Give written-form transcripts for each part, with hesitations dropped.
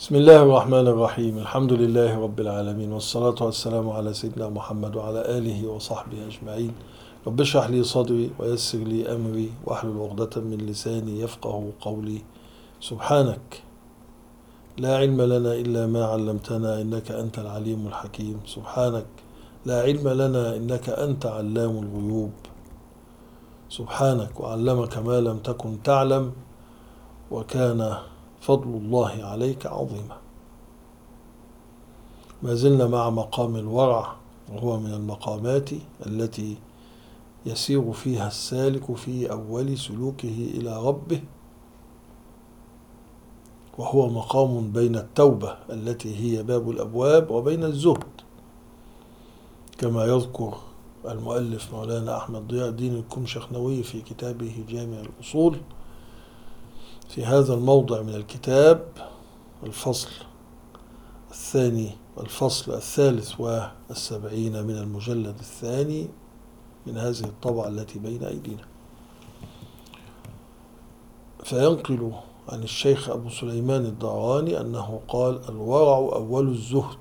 بسم الله الرحمن الرحيم. الحمد لله رب العالمين، والصلاة والسلام على سيدنا محمد وعلى آله وصحبه أجمعين. رب اشرح لي صدري ويسر لي أمري واحلل عقدة من لساني يفقه قولي. سبحانك لا علم لنا إلا ما علمتنا إنك أنت العليم الحكيم. سبحانك لا علم لنا إنك أنت علام الغيوب. سبحانك وعلمك ما لم تكن تعلم وكان فضل الله عليك عظيما. ما زلنا مع مقام الورع، وهو من المقامات التي يسير فيها السالك في أول سلوكه إلى ربه، وهو مقام بين التوبة التي هي باب الأبواب وبين الزهد، كما يذكر المؤلف مولانا أحمد ضياء الدين الكمشخنوي في كتابه جامع الأصول في هذا الموضع من الكتاب، الفصل الثاني الفصل الثالث والسبعين من المجلد الثاني من هذه الطبعة التي بين أيدينا. فينقل عن الشيخ أبو سليمان الدعراني أنه قال: الورع أول الزهد،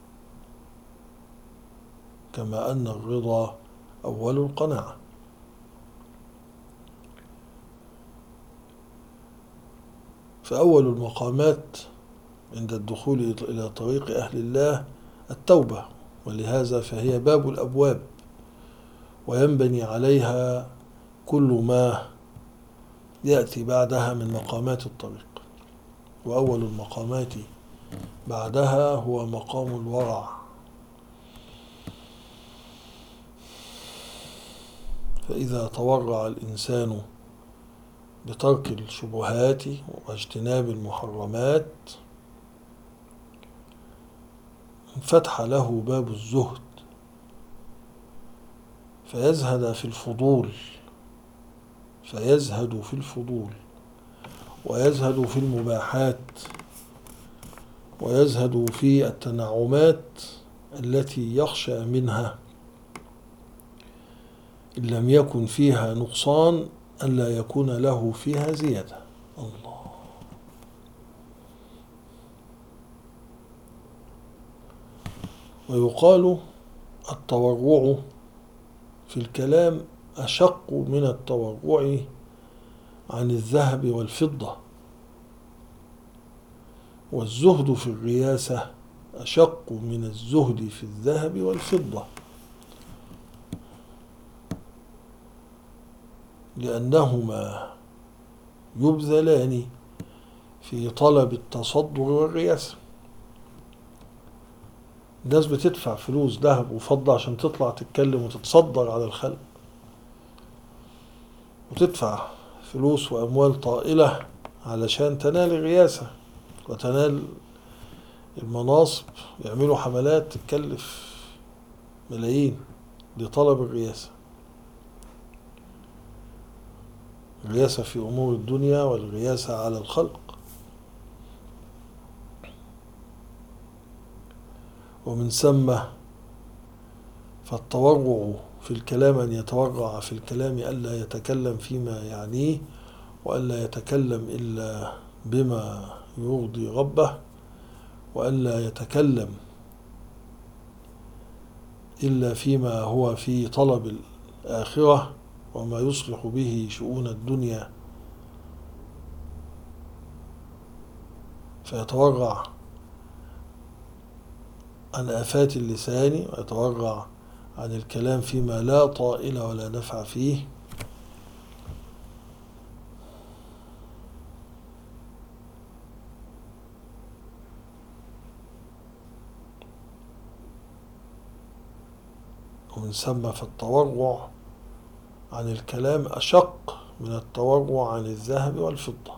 كما أن الرضا أول القناعة. فأول المقامات عند الدخول إلى طريق أهل الله التوبة، ولهذا فهي باب الأبواب، وينبني عليها كل ما يأتي بعدها من مقامات الطريق. وأول المقامات بعدها هو مقام الورع. فإذا تورع الإنسان بترك الشبهات واجتناب المحرمات انفتح له باب الزهد، فيزهد في الفضول ويزهد في المباحات ويزهد في التنعمات التي يخشى منها إن لم يكن فيها نقصان ألا يكون له فيها زيادة. الله. ويقال التورع في الكلام أشق من التورع عن الذهب والفضة، والزهد في الرياسة أشق من الزهد في الذهب والفضة، لأنهما يبذلان في طلب التصدر والرياسة. الناس بتدفع فلوس ذهب وفضة عشان تطلع تتكلم وتتصدر على الخلق، وتدفع فلوس وأموال طائلة علشان تنال الرياسة وتنال المناصب. يعملوا حملات تكلف ملايين لطلب الرياسة في أمور الدنيا والرياسة على الخلق. ومن ثم فالتورع في الكلام أن يتورع في الكلام ألا يتكلم فيما يعنيه، وألا يتكلم إلا بما يرضي ربه، وألا يتكلم إلا فيما هو في طلب الآخرة وما يصلح به شؤون الدنيا. فيتورع عن آفات اللسان، ويتورع عن الكلام فيما لا طائل ولا نفع فيه. ومن ثم فالتورع عن الكلام أشق من التورع عن الذهب والفضة.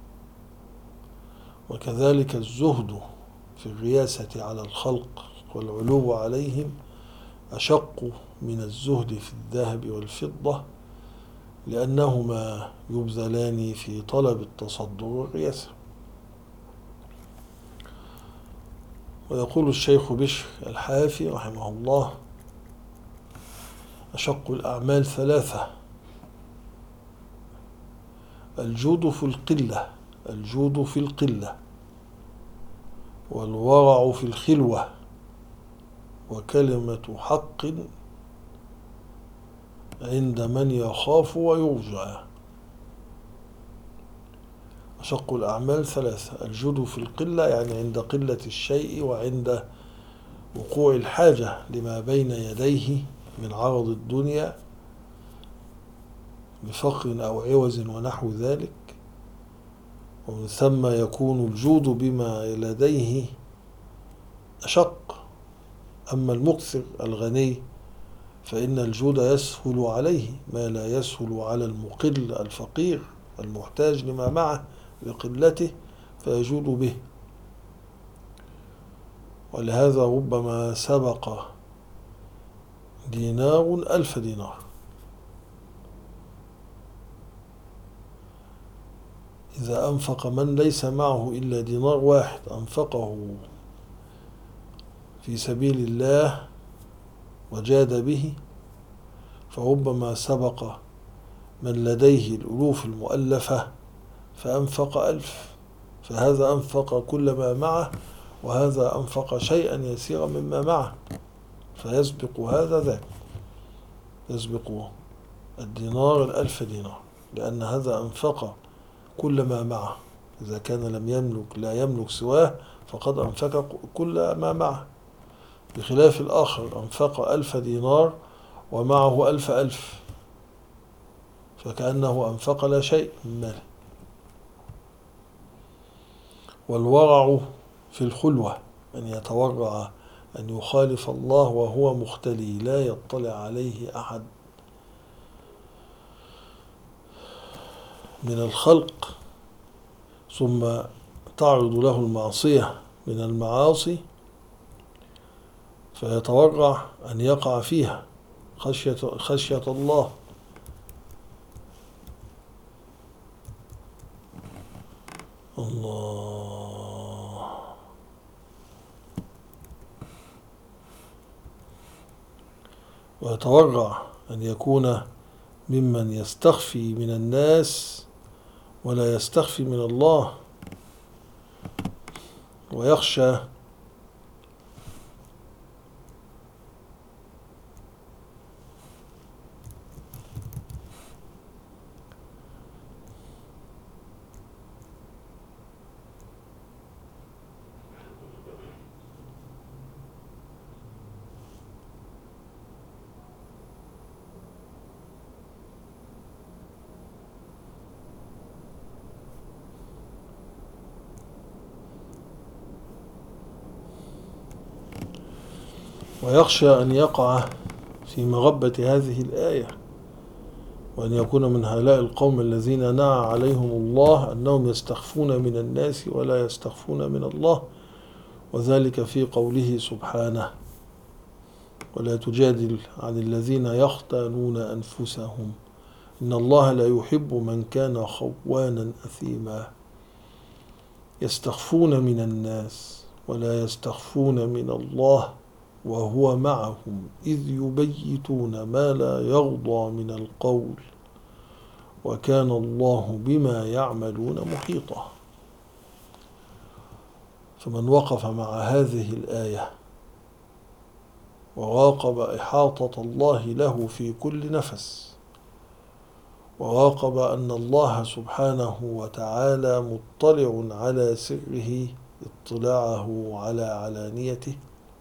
وكذلك الزهد في الرياسة على الخلق والعلو عليهم أشق من الزهد في الذهب والفضة، لأنهما يبذلان في طلب التصدر والرياسة. ويقول الشيخ بشر الحافي رحمه الله: أشق الأعمال ثلاثة: الجود في القلة والورع في الخلوة، وكلمة حق عند من يخاف ويرجى. أشق الأعمال ثلاثة: الجود في القلة، يعني عند قلة الشيء وعند وقوع الحاجة لما بين يديه من عرض الدنيا بفقر أو عوز ونحو ذلك، ومن ثم يكون الجود بما لديه أشق. أما المكثر الغني فإن الجود يسهل عليه ما لا يسهل على المقل الفقير المحتاج لما معه لقلته، فيجود به. ولهذا ربما سبق دينار 1000 دينار. إذا أنفق من ليس معه إلا دينار واحد أنفقه في سبيل الله وجاد به، فربما سبق من لديه الألوف المؤلفة فأنفق 1000، فهذا أنفق كل ما معه، وهذا أنفق شيئا يسيرا مما معه، فيسبق هذا ذاك، يسبق الدينار 1000 دينار، لأن هذا أنفق كل ما معه. إذا كان لا يملك سواه فقد أنفق كل ما معه، بخلاف الآخر أنفق 1000 دينار ومعه 1000، فكأنه أنفق لا شيء من ماله. والورع في الخلوة، أن يتورع، أن يخالف الله وهو مختلي لا يطلع عليه أحد من الخلق، ثم تعرض له المعصية من المعاصي فيتورع أن يقع فيها خشية الله. الله. ويتورع أن يكون ممن يستخفي من الناس ولا يستخفي من الله، ويخشى أن يقع في مغبة هذه الآية، وأن يكون من هؤلاء القوم الذين نعى عليهم الله أنهم يستخفون من الناس ولا يستخفون من الله، وذلك في قوله سبحانه: ولا تجادل عن الذين يختانون أنفسهم إن الله لا يحب من كان خوانا أثيما. يستخفون من الناس ولا يستخفون من الله وهو معهم إذ يبيتون ما لا يرضى من القول وكان الله بما يعملون محيطا. فمن وقف مع هذه الآية وراقب إحاطة الله له في كل نفس، وراقب أن الله سبحانه وتعالى مطلع على سره اطلاعه على علانيته،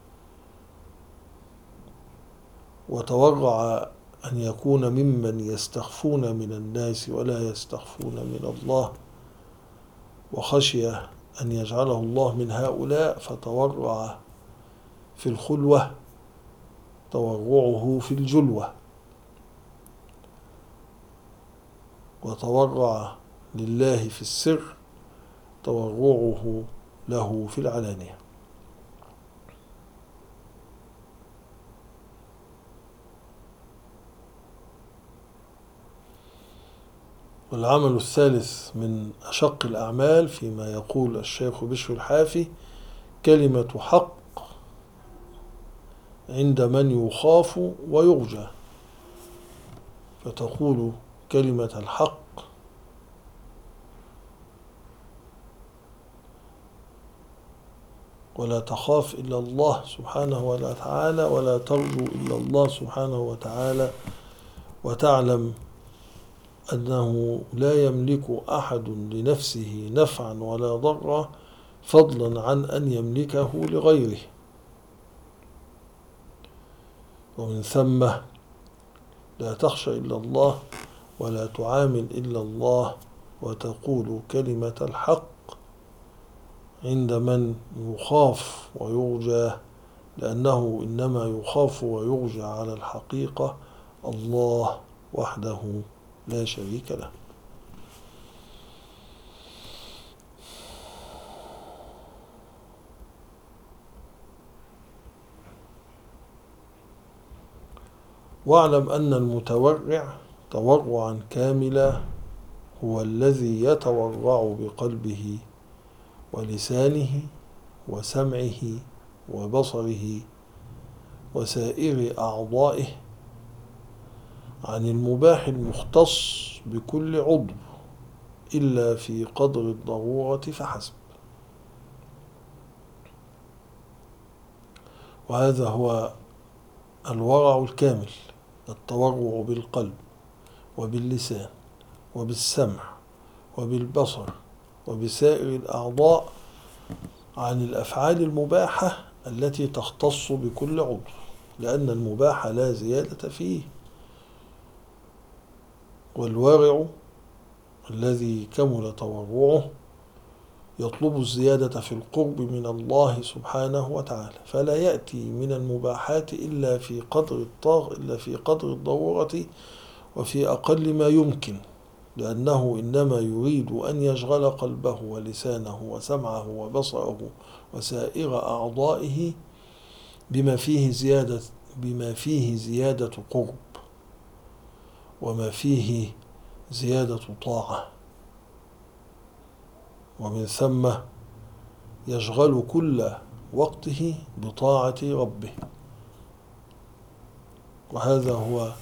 وتورع أن يكون ممن يستخفون من الناس ولا يستخفون من الله، وخشي أن يجعله الله من هؤلاء، فتورع في الخلوة تورعه في الجلوة، وتورع لله في السر تورعه له في العلانية. والعمل الثالث من أشق الأعمال فيما يقول الشيخ بشر الحافي: كلمة حق عند من يخاف ويرجى. فتقول كلمة الحق ولا تخاف إلا الله سبحانه وتعالى، ولا ترجو إلا الله سبحانه وتعالى، وتعلم أنه لا يملك أحد لنفسه نفعا ولا ضرا فضلا عن أن يملكه لغيره. ومن ثم لا تخشى إلا الله، ولا تعامل إلا الله، وتقول كلمة الحق عند من يخاف ويرجى، لأنه إنما يخاف ويرجى على الحقيقة الله وحده لا شريك له. واعلم أن المتورع تورعا كاملا هو الذي يتورع بقلبه ولسانه وسمعه وبصره وسائر أعضائه عن المباح المختص بكل عضو إلا في قدر الضرورة فحسب. وهذا هو الورع الكامل، التورع بالقلب وباللسان وبالسمع وبالبصر وبسائر الأعضاء عن الأفعال المباحة التي تختص بكل عضو، لأن المباح لا زيادة فيه. والورع الذي كمل تورعه يطلب الزيادة في القرب من الله سبحانه وتعالى، فلا يأتي من المباحات إلا في قدر الضرورة وفي أقل ما يمكن، لأنه إنما يريد أن يشغل قلبه ولسانه وسمعه وبصره وسائر أعضائه بما فيه زيادة قرب، وما فيه زيادة طاعة، ومن ثم يشغل كل وقته بطاعة ربه. وهذا هو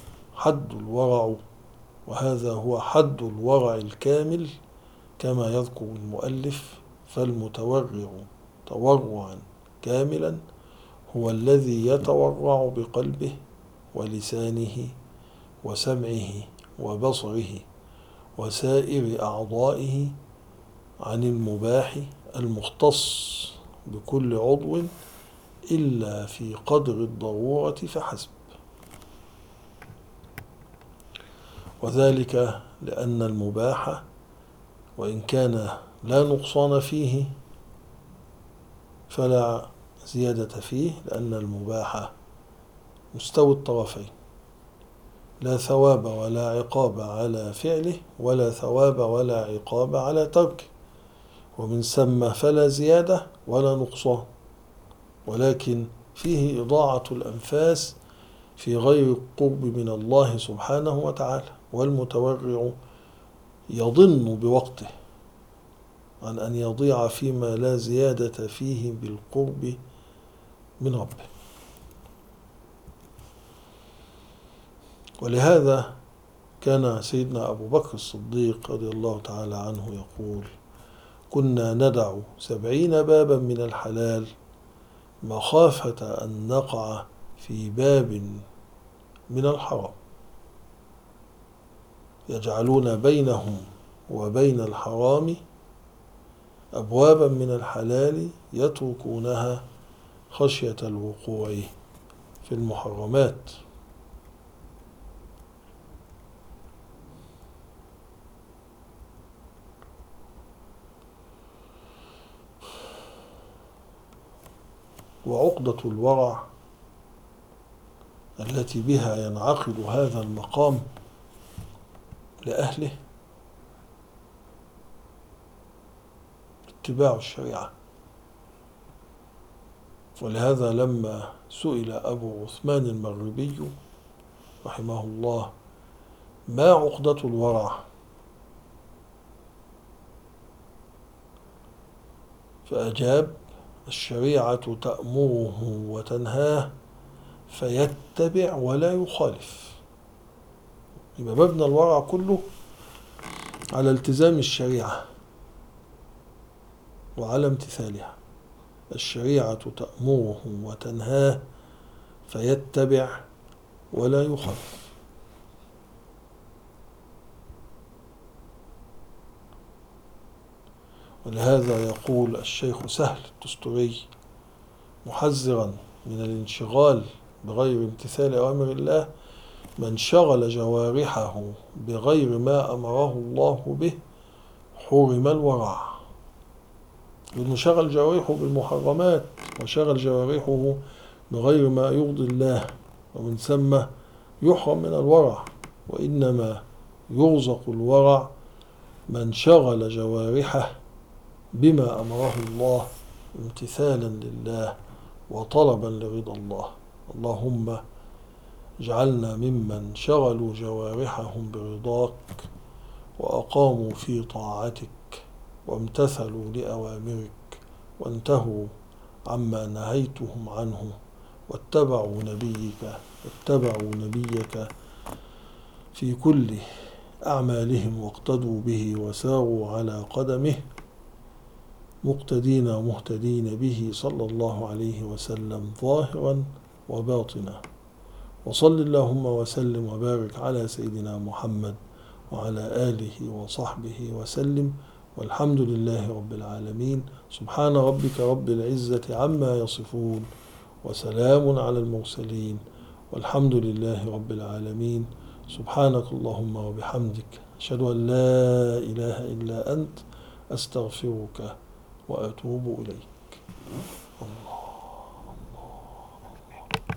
حد الورع الكامل كما يذكر المؤلف: فالمتورع تورعا كاملا هو الذي يتورع بقلبه ولسانه وسمعه وبصره وسائر أعضائه عن المباح المختص بكل عضو إلا في قدر الضرورة فحسب. وذلك لأن المباح وإن كان لا نقصان فيه فلا زيادة فيه، لأن المباح مستوي الطرفين، لا ثواب ولا عقاب على فعله، ولا ثواب ولا عقاب على تركه، ومن ثم فلا زيادة ولا نقصان، ولكن فيه إضاعة الأنفاس في غير القرب من الله سبحانه وتعالى. والمتورع يضن بوقته عن أن يضيع فيما لا زيادة فيه بالقرب من ربه. ولهذا كان سيدنا أبو بكر الصديق رضي الله تعالى عنه يقول: كنا ندع 70 بابا من الحلال مخافة أن نقع في باب من الحرام، يجعلون بينهم وبين الحرام أبوابا من الحلال يتركونها خشية الوقوع في المحرمات. وعقدة الورع التي بها ينعقد هذا المقام لأهله اتباع الشريعة. ولهذا لما سئل أبو عثمان المغربي رحمه الله: ما عقدة الورع؟ فأجاب: الشريعة تأمره وتنهاه فيتبع ولا يخالف. يبقى مبنى الورع كله على التزام الشريعة وعلى امتثالها، الشريعة تأمره وتنهاه فيتبع ولا يخالف. ولهذا يقول الشيخ سهل التستري محذرا من الانشغال بغير امتثال أوامر الله: من شغل جوارحه بغير ما أمره الله به حرم الورع. لأنه شغل جوارحه بالمحرمات وشغل جوارحه بغير ما يرضي الله، ومن ثم يحرم من الورع. وإنما يرزق الورع من شغل جوارحه بما أمره الله امتثالا لله وطلبا لرضا الله. اللهم اجعلنا ممن شغلوا جوارحهم برضاك وأقاموا في طاعتك وامتثلوا لأوامرك وانتهوا عما نهيتهم عنه واتبعوا نبيك في كل أعمالهم واقتدوا به وساروا على قدمه مقتدين ومهتدين به صلى الله عليه وسلم ظاهرا وباطنا. وصل اللهم وسلم وبارك على سيدنا محمد وعلى آله وصحبه وسلم، والحمد لله رب العالمين. سبحان ربك رب العزة عما يصفون وسلام على المرسلين والحمد لله رب العالمين. سبحانك اللهم وبحمدك أشهد أن لا إله إلا أنت أستغفرك وأتوب إليك.